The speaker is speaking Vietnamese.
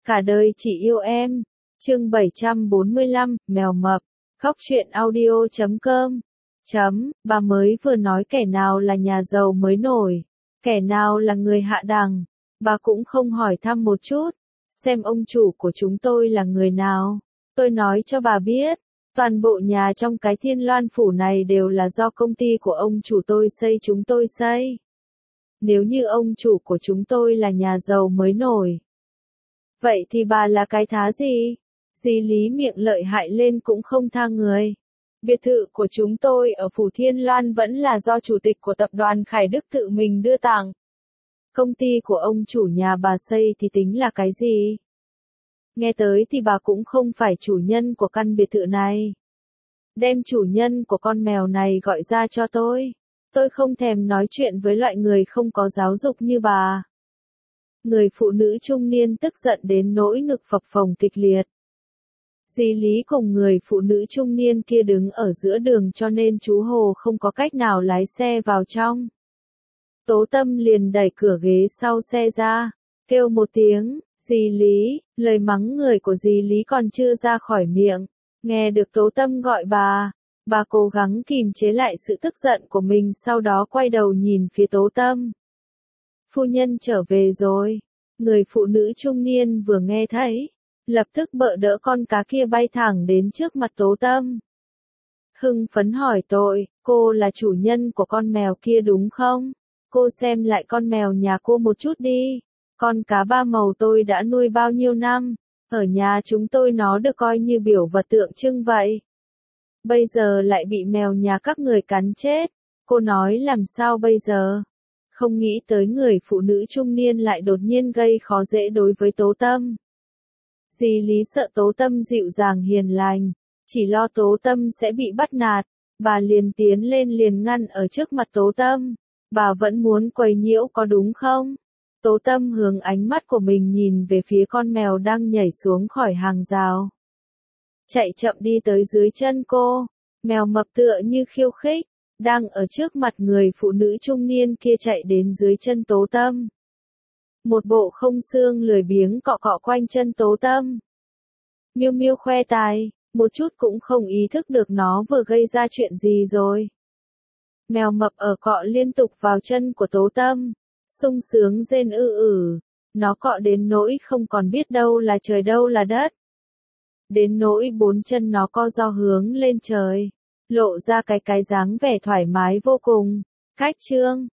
Cả đời chỉ yêu em. Chương 745, mèo mập. Khóc chuyện audio.com. Bà mới vừa nói kẻ nào là nhà giàu mới nổi, kẻ nào là người hạ đẳng. Bà cũng không hỏi thăm một chút, xem ông chủ của chúng tôi là người nào. Tôi nói cho bà biết, toàn bộ nhà trong cái Thiên Loan phủ này đều là do công ty của ông chủ tôi xây, chúng tôi xây. Nếu như ông chủ của chúng tôi là nhà giàu mới nổi, vậy thì bà là cái thá gì? Dì Lý miệng lợi hại lên cũng không tha người. Biệt thự của chúng tôi ở phủ Thiên Loan vẫn là do chủ tịch của tập đoàn Khải Đức tự mình đưa tặng. Công ty của ông chủ nhà bà xây thì tính là cái gì? Nghe tới thì bà cũng không phải chủ nhân của căn biệt thự này. Đem chủ nhân của con mèo này gọi ra cho tôi. Tôi không thèm nói chuyện với loại người không có giáo dục như bà. Người phụ nữ trung niên tức giận đến nỗi ngực phập phồng kịch liệt. Dì Lý cùng người phụ nữ trung niên kia đứng ở giữa đường cho nên chú Hồ không có cách nào lái xe vào trong. Tố Tâm liền đẩy cửa ghế sau xe ra, kêu một tiếng, dì Lý, lời mắng người của dì Lý còn chưa ra khỏi miệng. Nghe được Tố Tâm gọi bà cố gắng kìm chế lại sự tức giận của mình, sau đó quay đầu nhìn phía Tố Tâm. Phu nhân trở về rồi. Người phụ nữ trung niên vừa nghe thấy, lập tức bợ đỡ con cá kia bay thẳng đến trước mặt Tố Tâm. Hưng phấn hỏi tội, cô là chủ nhân của con mèo kia đúng không? Cô xem lại con mèo nhà cô một chút đi. Con cá ba màu tôi đã nuôi bao nhiêu năm, ở nhà chúng tôi nó được coi như biểu vật tượng trưng vậy. Bây giờ lại bị mèo nhà các người cắn chết, cô nói làm sao bây giờ? Không nghĩ tới người phụ nữ trung niên lại đột nhiên gây khó dễ đối với Tố Tâm. Dì Lý sợ Tố Tâm dịu dàng hiền lành, chỉ lo Tố Tâm sẽ bị bắt nạt, bà liền tiến lên liền ngăn ở trước mặt Tố Tâm. Bà vẫn muốn quấy nhiễu có đúng không? Tố Tâm hướng ánh mắt của mình nhìn về phía con mèo đang nhảy xuống khỏi hàng rào. Chạy chậm đi tới dưới chân cô, mèo mập tựa như khiêu khích, đang ở trước mặt người phụ nữ trung niên kia chạy đến dưới chân Tố Tâm. Một bộ không xương lười biếng cọ cọ quanh chân Tố Tâm. Miêu Miêu khoe tài, một chút cũng không ý thức được nó vừa gây ra chuyện gì rồi. Mèo mập ở cọ liên tục vào chân của Tố Tâm, sung sướng rên nó cọ đến nỗi không còn biết đâu là trời đâu là đất. Đến nỗi bốn chân nó co ro hướng lên trời, lộ ra cái dáng vẻ thoải mái vô cùng. Khách trương,